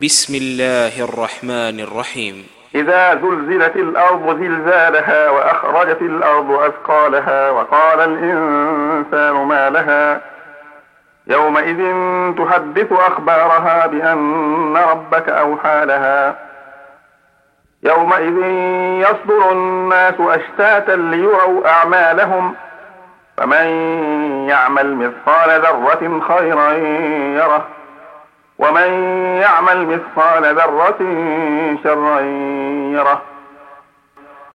بسم الله الرحمن الرحيم. إذا زلزلت الأرض زلزالها وأخرجت الأرض أثقالها وقال الإنسان ما لها يومئذ تحدث أخبارها بأن ربك أوحى لها يومئذ يصدر الناس أشتاتا ليروا أعمالهم فمن يعمل مثقال ذرة خيرا يره ومن يعمل مثقال ذرة شرا يره